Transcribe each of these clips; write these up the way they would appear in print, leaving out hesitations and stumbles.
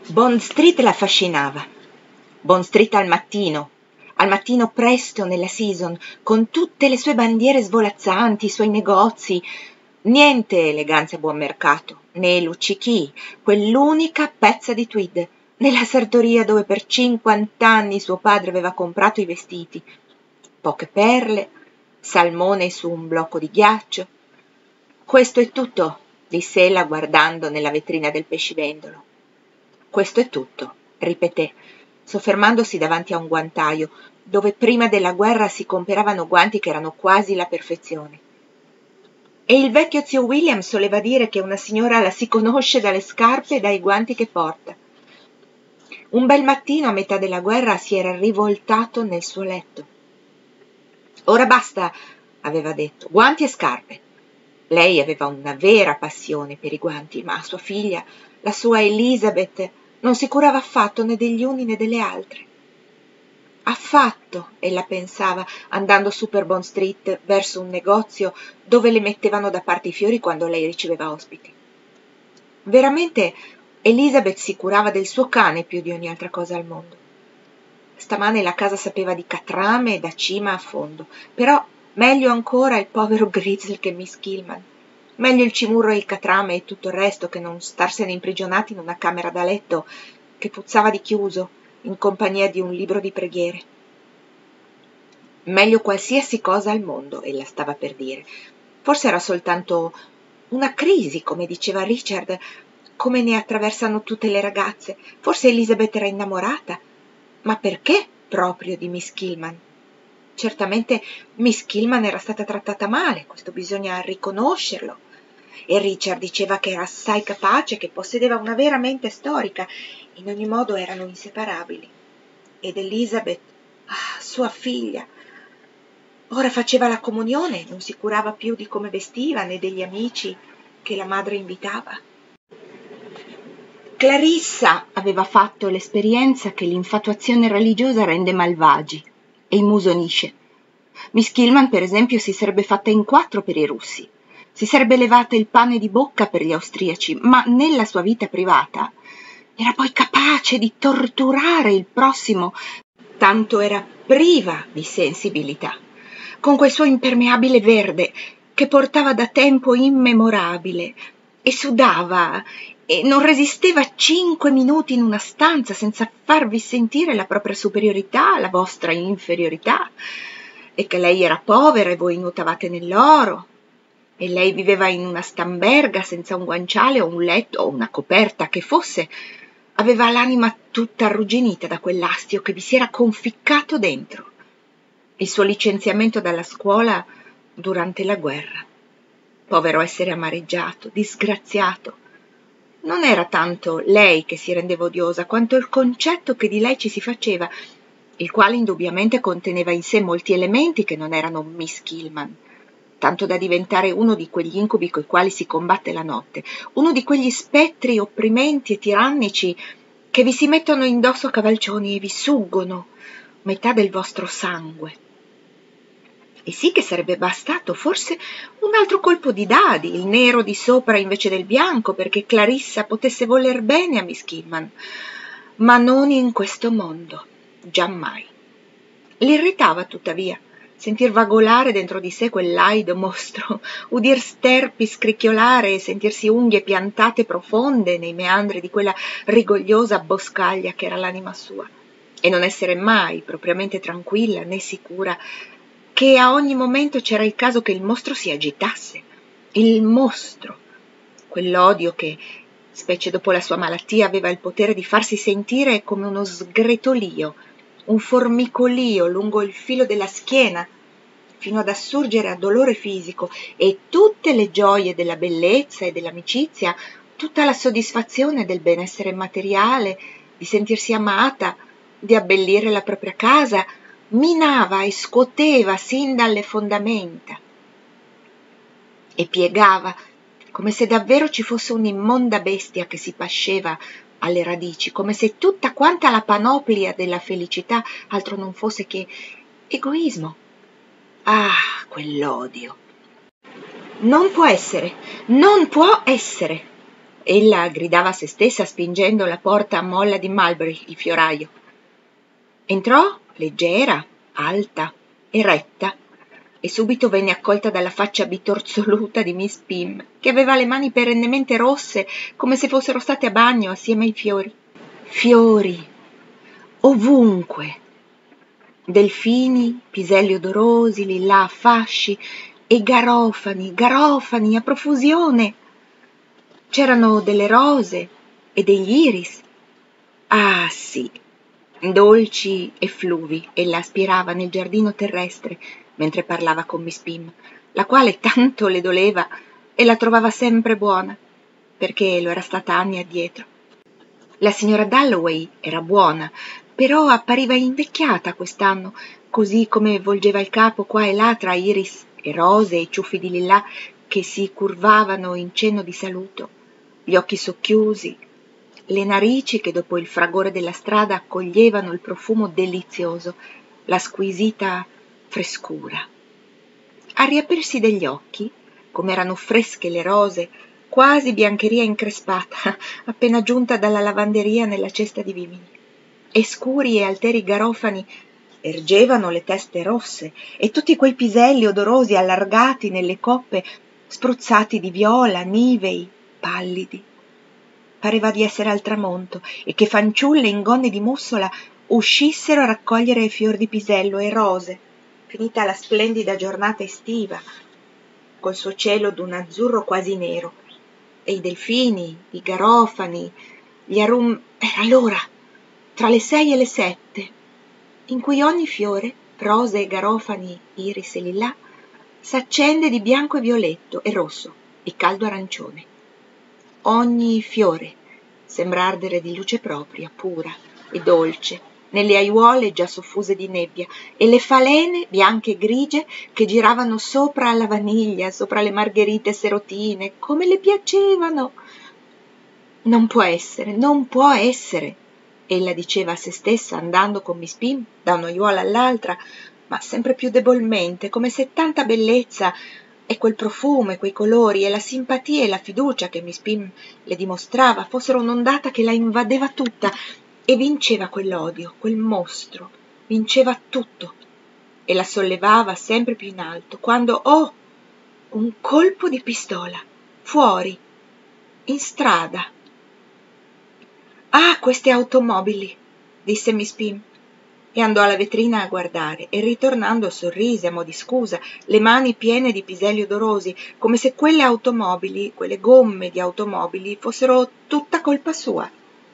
Bond Street la affascinava. Bond Street al mattino presto nella season, con tutte le sue bandiere svolazzanti, i suoi negozi. Niente eleganza a buon mercato, né luccichii, quell'unica pezza di tweed, nella sartoria dove per 50 anni suo padre aveva comprato i vestiti. Poche perle, salmone su un blocco di ghiaccio. Questo è tutto, disse ella guardando nella vetrina del pescivendolo. Questo è tutto, ripeté, soffermandosi davanti a un guantaio, dove prima della guerra si comperavano guanti che erano quasi la perfezione. E il vecchio zio William soleva dire che una signora la si conosce dalle scarpe e dai guanti che porta. Un bel mattino a metà della guerra si era rivoltato nel suo letto. Ora basta, aveva detto, guanti e scarpe. Lei aveva una vera passione per i guanti, ma sua figlia, la sua Elizabeth, non si curava affatto né degli uni né delle altre. Affatto, ella pensava, andando su per Bond Street verso un negozio dove le mettevano da parte i fiori quando lei riceveva ospiti. Veramente Elizabeth si curava del suo cane più di ogni altra cosa al mondo. Stamane la casa sapeva di catrame da cima a fondo, però meglio ancora il povero Grizzle che Miss Kilman. Meglio il cimurro e il catrame e tutto il resto che non starsene imprigionati in una camera da letto che puzzava di chiuso in compagnia di un libro di preghiere. Meglio qualsiasi cosa al mondo, ella stava per dire. Forse era soltanto una crisi, come diceva Richard, come ne attraversano tutte le ragazze. Forse Elizabeth era innamorata. Ma perché proprio di Miss Kilman? Certamente Miss Kilman era stata trattata male, questo bisogna riconoscerlo. E Richard diceva che era assai capace, che possedeva una vera mente storica. In ogni modo erano inseparabili. Ed Elizabeth, sua figlia, ora faceva la comunione, non si curava più di come vestiva né degli amici che la madre invitava. Clarissa aveva fatto l'esperienza che l'infatuazione religiosa rende malvagi e immusonisce. Miss Kilman, per esempio, si sarebbe fatta in 4 per i russi, si sarebbe levata il pane di bocca per gli austriaci, ma nella sua vita privata era poi capace di torturare il prossimo, tanto era priva di sensibilità, con quel suo impermeabile verde che portava da tempo immemorabile e sudava e non resisteva 5 minuti in una stanza senza farvi sentire la propria superiorità, la vostra inferiorità, e che lei era povera e voi nuotavate nell'oro, e lei viveva in una stamberga senza un guanciale o un letto o una coperta che fosse. Aveva l'anima tutta arrugginita da quell'astio che vi si era conficcato dentro. Il suo licenziamento dalla scuola durante la guerra. Povero essere amareggiato, disgraziato. Non era tanto lei che si rendeva odiosa, quanto il concetto che di lei ci si faceva, il quale indubbiamente conteneva in sé molti elementi che non erano Miss Kilman, tanto da diventare uno di quegli incubi coi quali si combatte la notte, uno di quegli spettri opprimenti e tirannici che vi si mettono indosso a cavalcioni e vi suggono metà del vostro sangue. E sì che sarebbe bastato forse un altro colpo di dadi, il nero di sopra invece del bianco, perché Clarissa potesse voler bene a Miss Kilman, ma non in questo mondo, giammai. L'irritava, tuttavia, sentir vagolare dentro di sé quel laido mostro, udir sterpi scricchiolare e sentirsi unghie piantate profonde nei meandri di quella rigogliosa boscaglia che era l'anima sua, e non essere mai propriamente tranquilla né sicura che a ogni momento c'era il caso che il mostro si agitasse. Il mostro, quell'odio che, specie dopo la sua malattia, aveva il potere di farsi sentire come uno sgretolio, un formicolio lungo il filo della schiena, fino ad assurgere a dolore fisico, e tutte le gioie della bellezza e dell'amicizia, tutta la soddisfazione del benessere materiale, di sentirsi amata, di abbellire la propria casa, minava e scuoteva sin dalle fondamenta e piegava come se davvero ci fosse un'immonda bestia che si pasceva alle radici, come se tutta quanta la panoplia della felicità altro non fosse che egoismo. Ah, quell'odio! Non può essere, non può essere! Ella gridava a se stessa spingendo la porta a molla di Mulberry, il fioraio. Entrò leggera, alta e retta, e subito venne accolta dalla faccia bitorzoluta di Miss Pym, che aveva le mani perennemente rosse come se fossero state a bagno assieme ai fiori. Fiori, ovunque, delfini, piselli odorosi, lillà a fasci e garofani a profusione. C'erano delle rose e degli iris. Ah sì, dolci effluvi ella aspirava nel giardino terrestre mentre parlava con Miss Pym, la quale tanto le doleva e la trovava sempre buona, perché lo era stata anni addietro. La signora Dalloway era buona, però appariva invecchiata quest'anno, così come volgeva il capo qua e là tra iris e rose e ciuffi di lillà che si curvavano in cenno di saluto, gli occhi socchiusi, le narici che dopo il fragore della strada accoglievano il profumo delizioso, la squisita frescura. A riaprirsi degli occhi, come erano fresche le rose, quasi biancheria increspata, appena giunta dalla lavanderia nella cesta di vimini, e scuri e alteri garofani ergevano le teste rosse e tutti quei piselli odorosi allargati nelle coppe spruzzati di viola, nivei, pallidi. Pareva di essere al tramonto e che fanciulle in gonne di mussola uscissero a raccogliere fior di pisello e rose, finita la splendida giornata estiva, col suo cielo d'un azzurro quasi nero, e i delfini, i garofani, gli arum... Era l'ora, tra le 6 e le 7, in cui ogni fiore, rose e garofani, iris e lillà, s'accende di bianco e violetto e rosso e caldo arancione. Ogni fiore sembra ardere di luce propria, pura e dolce, nelle aiuole già soffuse di nebbia, e le falene bianche e grigie che giravano sopra alla vaniglia, sopra le margherite serotine, come le piacevano. Non può essere, ella diceva a se stessa andando con Miss Pym da un'aiuola all'altra, ma sempre più debolmente, come se tanta bellezza e quel profumo e quei colori e la simpatia e la fiducia che Miss Pym le dimostrava fossero un'ondata che la invadeva tutta e vinceva quell'odio, quel mostro, vinceva tutto e la sollevava sempre più in alto, quando, oh, un colpo di pistola, fuori, in strada. Ah, queste automobili, disse Miss Pym, e andò alla vetrina a guardare, e ritornando sorrise a mo' di scusa, le mani piene di piselli odorosi, come se quelle automobili, quelle gomme di automobili, fossero tutta colpa sua.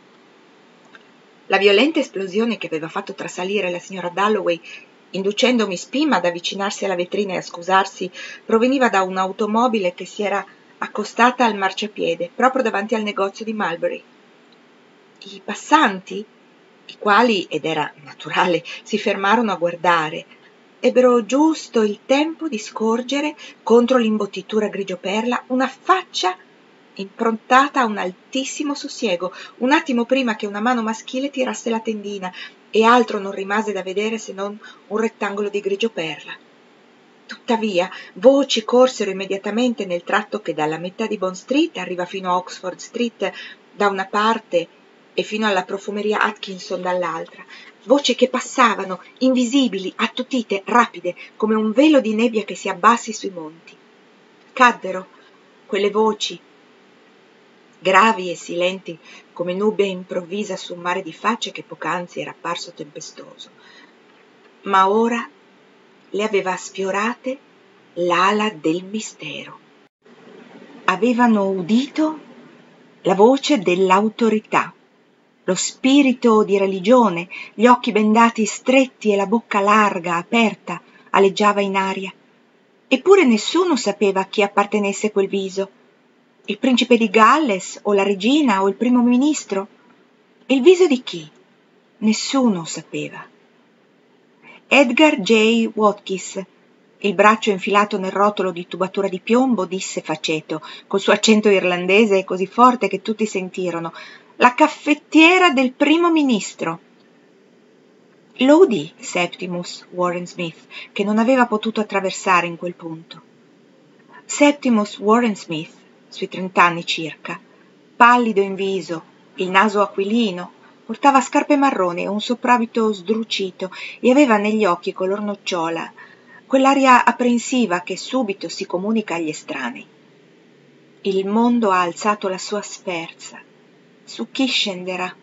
La violenta esplosione che aveva fatto trasalire la signora Dalloway, inducendo Miss Pym ad avvicinarsi alla vetrina e a scusarsi, proveniva da un'automobile che si era accostata al marciapiede, proprio davanti al negozio di Mulberry. I passanti, i quali, ed era naturale, si fermarono a guardare, ebbero giusto il tempo di scorgere, contro l'imbottitura grigio perla, una faccia improntata a un altissimo sussiego, un attimo prima che una mano maschile tirasse la tendina, e altro non rimase da vedere se non un rettangolo di grigio perla. Tuttavia, voci corsero immediatamente nel tratto che dalla metà di Bond Street arriva fino a Oxford Street da una parte e fino alla profumeria Atkinson dall'altra, voci che passavano, invisibili, attutite, rapide, come un velo di nebbia che si abbassi sui monti. Caddero quelle voci, gravi e silenti come nubbia improvvisa su un mare di facce che poc'anzi era apparso tempestoso, ma ora le aveva sfiorate l'ala del mistero. Avevano udito la voce dell'autorità, lo spirito di religione, gli occhi bendati stretti e la bocca larga, aperta, aleggiava in aria. Eppure nessuno sapeva a chi appartenesse quel viso. Il principe di Galles, o la regina, o il primo ministro. Il viso di chi? Nessuno sapeva. Edgar J. Watkins, il braccio infilato nel rotolo di tubatura di piombo, disse faceto, col suo accento irlandese così forte che tutti sentirono: la caffettiera del primo ministro. Lo udì Septimus Warren Smith, che non aveva potuto attraversare in quel punto. Septimus Warren Smith, sui 30 anni circa, pallido in viso, il naso aquilino, portava scarpe marroni e un soprabito sdrucito e aveva negli occhi color nocciola quell'aria apprensiva che subito si comunica agli estranei. Il mondo ha alzato la sua sferza. Su chi scenderà?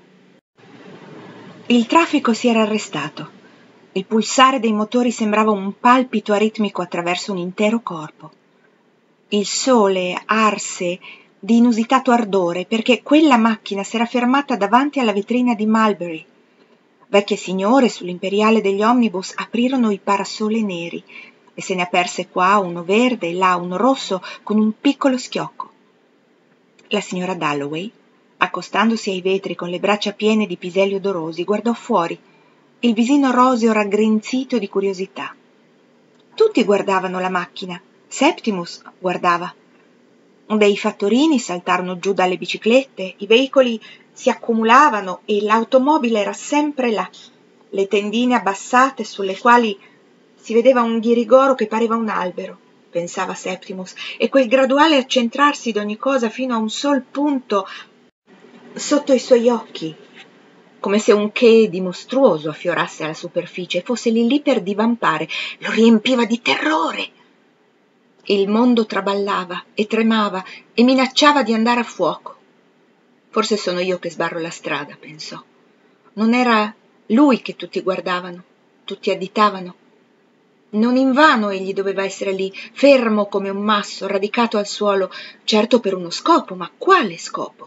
Il traffico si era arrestato. Il pulsare dei motori sembrava un palpito aritmico attraverso un intero corpo. Il sole arse di inusitato ardore perché quella macchina s'era fermata davanti alla vetrina di Mulberry. Vecchie signore sull'imperiale degli omnibus aprirono i parasole neri e se ne aperse qua uno verde e là uno rosso con un piccolo schiocco. La signora Dalloway, accostandosi ai vetri con le braccia piene di piselli odorosi, guardò fuori, il visino roseo raggrinzito di curiosità. Tutti guardavano la macchina. Septimus guardava. Dei fattorini saltarono giù dalle biciclette, i veicoli si accumulavano e l'automobile era sempre là, le tendine abbassate sulle quali si vedeva un ghirigoro che pareva un albero, pensava Septimus, e quel graduale accentrarsi d'ogni cosa fino a un sol punto sotto i suoi occhi, come se un che di mostruoso affiorasse alla superficie e fosse lì lì per divampare, lo riempiva di terrore. Il mondo traballava e tremava e minacciava di andare a fuoco. Forse sono io che sbarro la strada, pensò. Non era lui che tutti guardavano, tutti additavano. Non invano egli doveva essere lì, fermo come un masso, radicato al suolo, certo per uno scopo, ma quale scopo?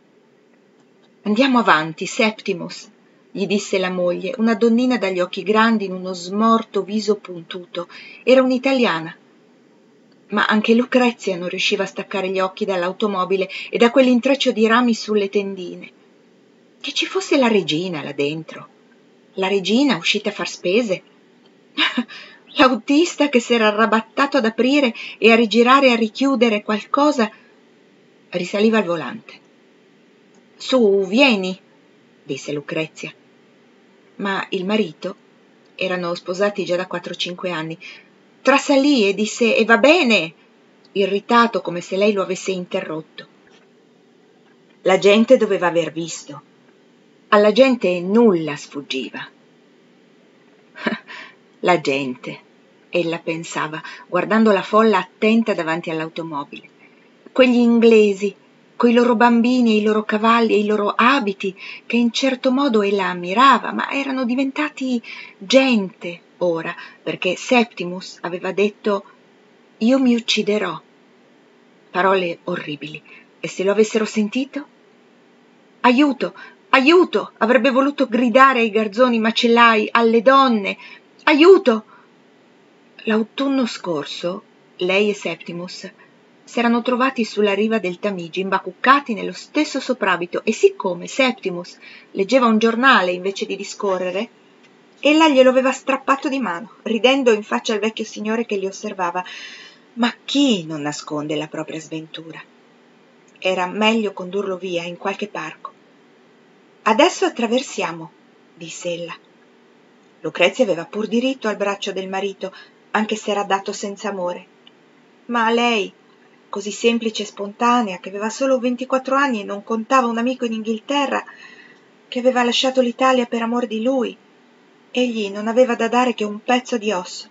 Andiamo avanti, Septimus, gli disse la moglie, una donnina dagli occhi grandi in uno smorto viso puntuto. Era un'italiana. Ma anche Lucrezia non riusciva a staccare gli occhi dall'automobile e da quell'intreccio di rami sulle tendine. Che ci fosse la regina là dentro. La regina uscita a far spese. L'autista che s'era arrabattato ad aprire e a rigirare e a richiudere qualcosa risaliva al volante. Su, vieni, disse Lucrezia. Ma il marito, erano sposati già da 4-5 anni, trasalì e disse «E va bene», irritato come se lei lo avesse interrotto. La gente doveva aver visto. Alla gente nulla sfuggiva. La gente, ella pensava, guardando la folla attenta davanti all'automobile. Quegli inglesi, coi loro bambini e i loro cavalli e i loro abiti, che in certo modo ella ammirava, ma erano diventati gente ora, perché Septimus aveva detto «Io mi ucciderò». Parole orribili. E se lo avessero sentito? Aiuto! Aiuto! Avrebbe voluto gridare ai garzoni macellai, alle donne. Aiuto! L'autunno scorso, lei e Septimus s'erano trovati sulla riva del Tamigi, imbacuccati nello stesso soprabito, e siccome Septimus leggeva un giornale invece di discorrere, ella glielo aveva strappato di mano, ridendo in faccia al vecchio signore che li osservava. Ma chi non nasconde la propria sventura? Era meglio condurlo via in qualche parco. Adesso attraversiamo, disse ella. Lucrezia aveva pur diritto al braccio del marito, anche se era dato senza amore. Ma lei, così semplice e spontanea, che aveva solo 24 anni e non contava un amico in Inghilterra, che aveva lasciato l'Italia per amor di lui, egli non aveva da dare che un pezzo di osso.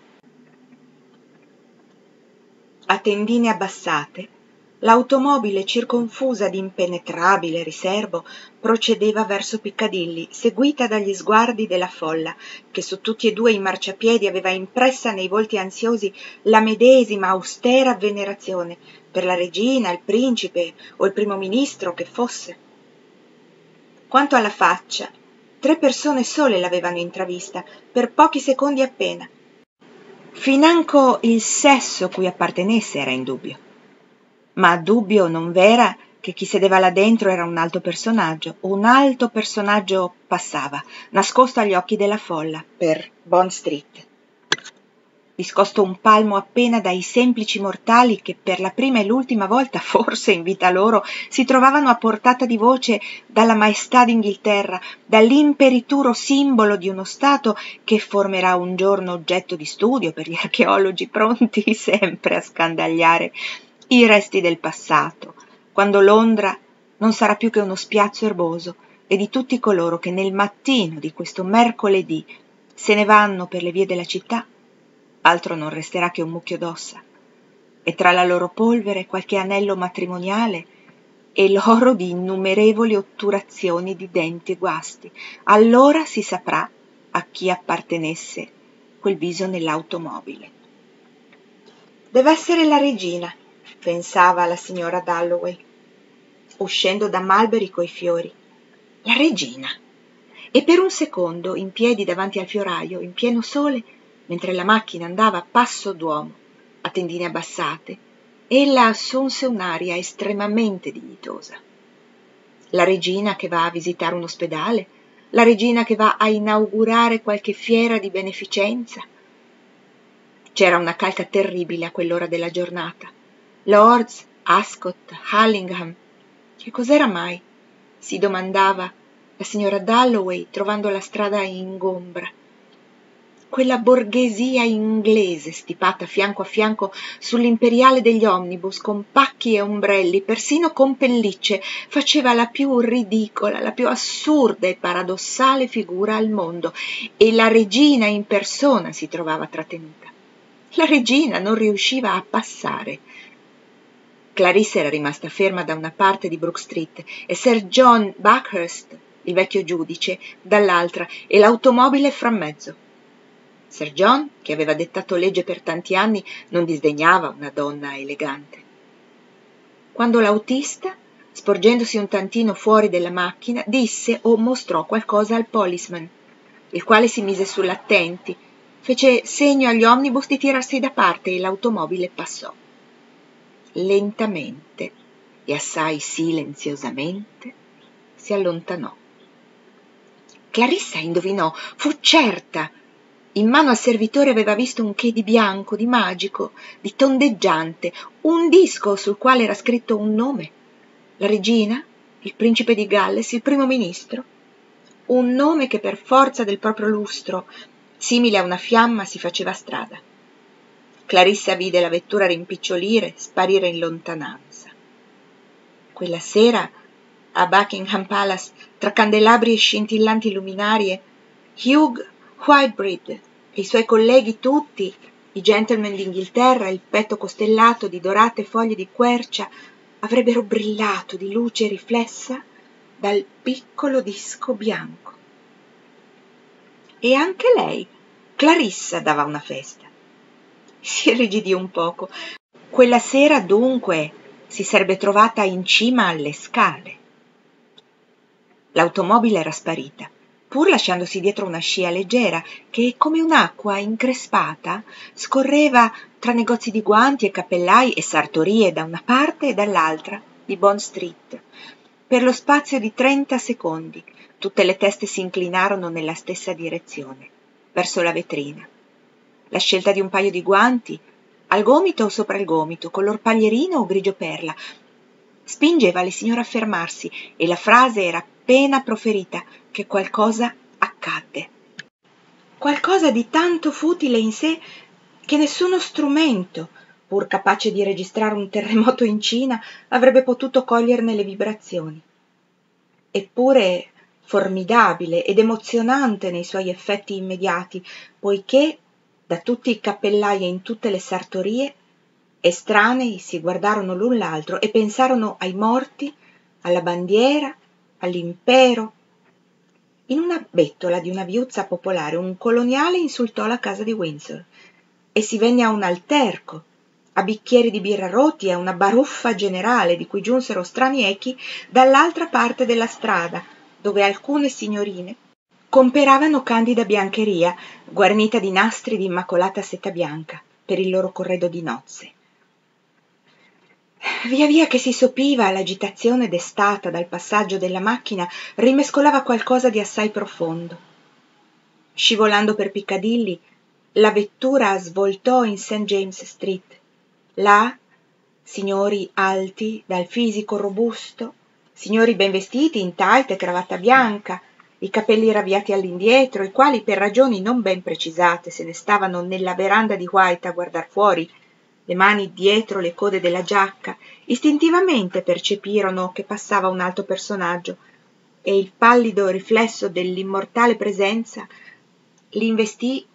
A tendine abbassate, l'automobile circonfusa di impenetrabile riserbo procedeva verso Piccadilly, seguita dagli sguardi della folla, che su tutti e due i marciapiedi aveva impressa nei volti ansiosi la medesima austera venerazione per la regina, il principe o il primo ministro che fosse. Quanto alla faccia, 3 persone sole l'avevano intravista, per pochi secondi appena. Financo il sesso cui appartenesse era in dubbio. Ma dubbio non v'era che chi sedeva là dentro era un alto personaggio passava, nascosto agli occhi della folla, per Bond Street. Discosto un palmo appena dai semplici mortali che per la prima e l'ultima volta, forse in vita loro, si trovavano a portata di voce dalla maestà d'Inghilterra, dall'imperituro simbolo di uno Stato che formerà un giorno oggetto di studio per gli archeologi pronti sempre a scandagliare i resti del passato, quando Londra non sarà più che uno spiazzo erboso, e di tutti coloro che nel mattino di questo mercoledì se ne vanno per le vie della città, altro non resterà che un mucchio d'ossa, e tra la loro polvere qualche anello matrimoniale e l'oro di innumerevoli otturazioni di denti e guasti. Allora si saprà a chi appartenesse quel viso nell'automobile. Deve essere la regina, pensava la signora Dalloway, uscendo da Mulberry coi fiori. La regina! E per un secondo, in piedi davanti al fioraio, in pieno sole, mentre la macchina andava a passo d'uomo, a tendine abbassate, ella assunse un'aria estremamente dignitosa. La regina che va a visitare un ospedale, la regina che va a inaugurare qualche fiera di beneficenza. C'era una calca terribile a quell'ora della giornata. Lords, Ascot, Allingham. Che cos'era mai? Si domandava la signora Dalloway trovando la strada ingombra. Quella borghesia inglese stipata fianco a fianco sull'imperiale degli omnibus con pacchi e ombrelli, persino con pellicce, faceva la più ridicola, la più assurda e paradossale figura al mondo, e la regina in persona si trovava trattenuta. La regina non riusciva a passare. Clarissa era rimasta ferma da una parte di Brook Street e Sir John Buckhurst, il vecchio giudice, dall'altra, e l'automobile fra mezzo. Sir John, che aveva dettato legge per tanti anni, non disdegnava una donna elegante. Quando l'autista, sporgendosi un tantino fuori della macchina, disse o mostrò qualcosa al policeman, il quale si mise sull'attenti, fece segno agli omnibus di tirarsi da parte e l'automobile passò. Lentamente e assai silenziosamente si allontanò. Clarissa indovinò, fu certa. In mano al servitore aveva visto un che di bianco, di magico, di tondeggiante, un disco sul quale era scritto un nome. La regina, il principe di Galles, il primo ministro. Un nome che per forza del proprio lustro, simile a una fiamma, si faceva strada. Clarissa vide la vettura rimpicciolire, sparire in lontananza. Quella sera, a Buckingham Palace, tra candelabri e scintillanti luminarie, Hugh Whitebread e i suoi colleghi tutti, i gentleman d'Inghilterra, il petto costellato di dorate foglie di quercia, avrebbero brillato di luce riflessa dal piccolo disco bianco. E anche lei, Clarissa, dava una festa. Si irrigidì un poco. Quella sera, dunque, si sarebbe trovata in cima alle scale. L'automobile era sparita, pur lasciandosi dietro una scia leggera che, come un'acqua increspata, scorreva tra negozi di guanti e cappellai e sartorie da una parte e dall'altra di Bond Street. Per lo spazio di 30 secondi tutte le teste si inclinarono nella stessa direzione, verso la vetrina. La scelta di un paio di guanti, al gomito o sopra il gomito, color paglierino o grigio perla, spingeva le signore a fermarsi, e la frase era appena proferita che qualcosa accadde. Qualcosa di tanto futile in sé che nessuno strumento, pur capace di registrare un terremoto in Cina, avrebbe potuto coglierne le vibrazioni. Eppure formidabile ed emozionante nei suoi effetti immediati, poiché da tutti i cappellai e in tutte le sartorie estranei si guardarono l'un l'altro e pensarono ai morti, alla bandiera, all'impero. In una bettola di una viuzza popolare un coloniale insultò la casa di Windsor e si venne a un alterco, a bicchieri di birra rotti e a una baruffa generale di cui giunsero strani echi dall'altra parte della strada, dove alcune signorine comperavano candida biancheria guarnita di nastri di immacolata seta bianca per il loro corredo di nozze. Via via che si sopiva, l'agitazione destata dal passaggio della macchina rimescolava qualcosa di assai profondo. Scivolando per Piccadilly, la vettura svoltò in St. James Street. Là, signori alti, dal fisico robusto, signori ben vestiti in tight e cravatta bianca, i capelli ravviati all'indietro, i quali per ragioni non ben precisate se ne stavano nella veranda di White a guardar fuori, le mani dietro le code della giacca, istintivamente percepirono che passava un alto personaggio e il pallido riflesso dell'immortale presenza li investì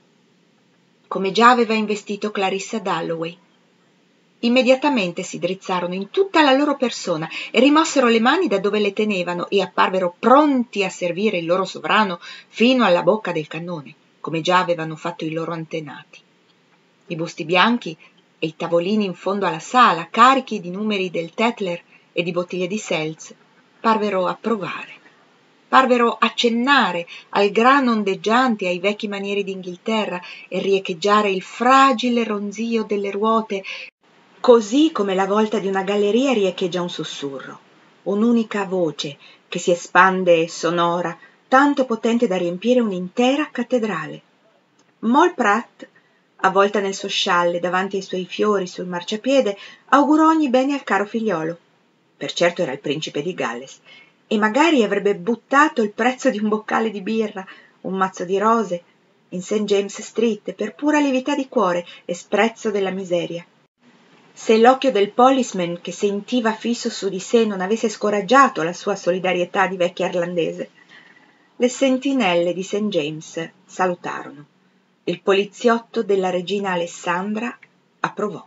come già aveva investito Clarissa Dalloway. Immediatamente si drizzarono in tutta la loro persona e rimossero le mani da dove le tenevano e apparvero pronti a servire il loro sovrano fino alla bocca del cannone, come già avevano fatto i loro antenati. I busti bianchi e i tavolini in fondo alla sala, carichi di numeri del Tetler e di bottiglie di Seltz, parvero approvare. Parvero accennare al grano ondeggiante e ai vecchi manieri d'Inghilterra e riecheggiare il fragile ronzio delle ruote, così come la volta di una galleria riecheggia un sussurro, un'unica voce che si espande sonora, tanto potente da riempire un'intera cattedrale. Moll Pratt, avvolta nel suo scialle davanti ai suoi fiori sul marciapiede, augurò ogni bene al caro figliolo. Per certo era il principe di Galles, e magari avrebbe buttato il prezzo di un boccale di birra, un mazzo di rose, in St. James Street per pura lievità di cuore e sprezzo della miseria. Se l'occhio del policeman che sentiva fisso su di sé non avesse scoraggiato la sua solidarietà di vecchia irlandese. Le sentinelle di St. James salutarono. Il poliziotto della regina Alessandra approvò.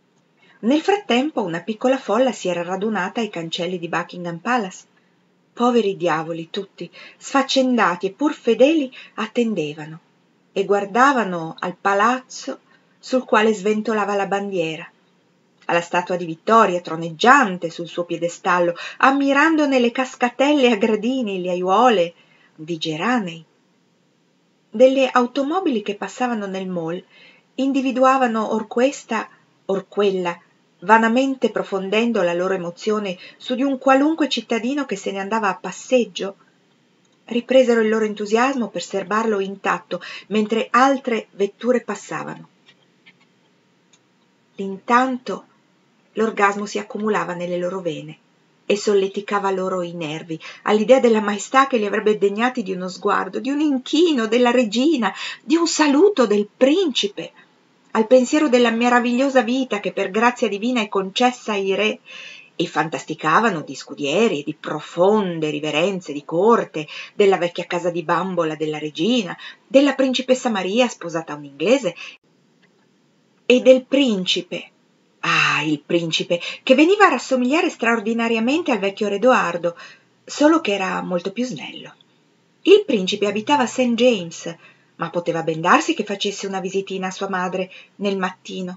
Nel frattempo una piccola folla si era radunata ai cancelli di Buckingham Palace. Poveri diavoli tutti, sfaccendati e pur fedeli, attendevano e guardavano al palazzo sul quale sventolava la bandiera, alla statua di Vittoria troneggiante sul suo piedestallo, ammirandone le cascatelle a gradini, le aiuole di geranei. Delle automobili che passavano nel mall individuavano or questa or quella, vanamente profondendo la loro emozione su di un qualunque cittadino che se ne andava a passeggio. Ripresero il loro entusiasmo per serbarlo intatto mentre altre vetture passavano. Intanto l'orgasmo si accumulava nelle loro vene e solleticava loro i nervi all'idea della maestà che li avrebbe degnati di uno sguardo, di un inchino della regina, di un saluto del principe, al pensiero della meravigliosa vita che per grazia divina è concessa ai re, e fantasticavano di scudieri e di profonde riverenze di corte, della vecchia casa di bambola della regina, della principessa Maria sposata a un inglese e del principe. Ah, il principe, che veniva a rassomigliare straordinariamente al vecchio re Edoardo, solo che era molto più snello. Il principe abitava a St. James, ma poteva ben darsi che facesse una visitina a sua madre nel mattino.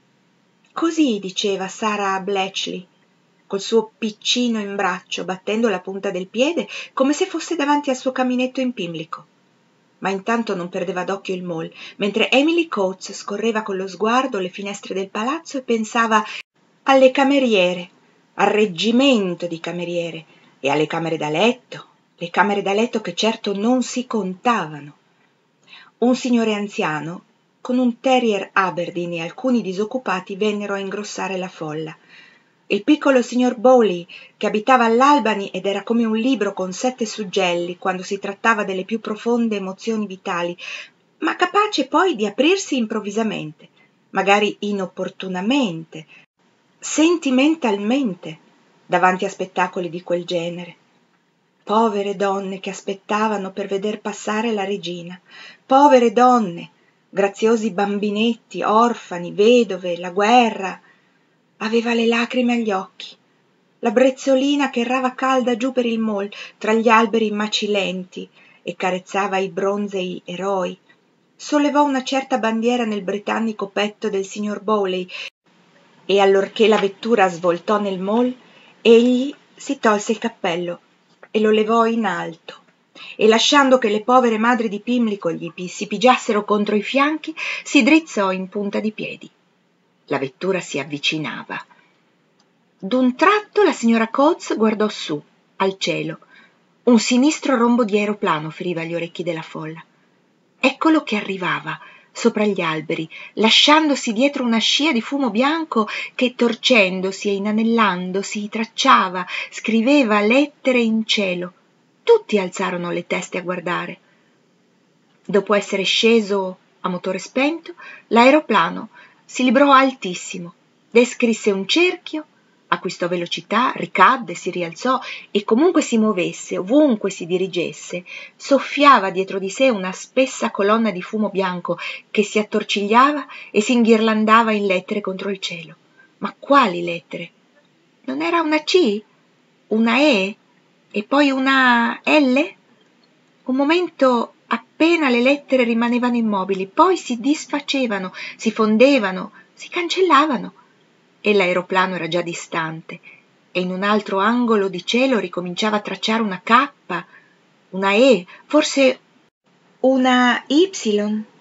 Così diceva Sarah Bletchley, col suo piccino in braccio, battendo la punta del piede come se fosse davanti al suo caminetto in Pimlico. Ma intanto non perdeva d'occhio il mall, mentre Emily Coates scorreva con lo sguardo le finestre del palazzo e pensava alle cameriere, al reggimento di cameriere e alle camere da letto, le camere da letto che certo non si contavano. Un signore anziano, con un terrier Aberdeen e alcuni disoccupati vennero a ingrossare la folla. Il piccolo signor Bowley, che abitava all'Albany ed era come un libro con 7 suggelli quando si trattava delle più profonde emozioni vitali, ma capace poi di aprirsi improvvisamente, magari inopportunamente, sentimentalmente, davanti a spettacoli di quel genere. Povere donne che aspettavano per veder passare la regina, povere donne, graziosi bambinetti, orfani, vedove, la guerra. Aveva le lacrime agli occhi. La brezzolina che errava calda giù per il mall tra gli alberi macilenti e carezzava i bronzei eroi, sollevò una certa bandiera nel britannico petto del signor Bowley e allorché la vettura svoltò nel mall, egli si tolse il cappello e lo levò in alto e lasciando che le povere madri di Pimlico gli si pigiassero contro i fianchi, si drizzò in punta di piedi. La vettura si avvicinava. D'un tratto la signora Coates guardò su, al cielo. Un sinistro rombo di aeroplano feriva gli orecchi della folla. Eccolo che arrivava, sopra gli alberi, lasciandosi dietro una scia di fumo bianco che, torcendosi e inanellandosi, tracciava, scriveva lettere in cielo. Tutti alzarono le teste a guardare. Dopo essere sceso a motore spento, l'aeroplano si librò altissimo, descrisse un cerchio, acquistò velocità, ricadde, si rialzò e comunque si muovesse, ovunque si dirigesse, soffiava dietro di sé una spessa colonna di fumo bianco che si attorcigliava e si inghirlandava in lettere contro il cielo. Ma quali lettere? Non era una C? Una E? E poi una L? Un momento appena le lettere rimanevano immobili, poi si disfacevano, si fondevano, si cancellavano e l'aeroplano era già distante e in un altro angolo di cielo ricominciava a tracciare una K, una E, forse una Y.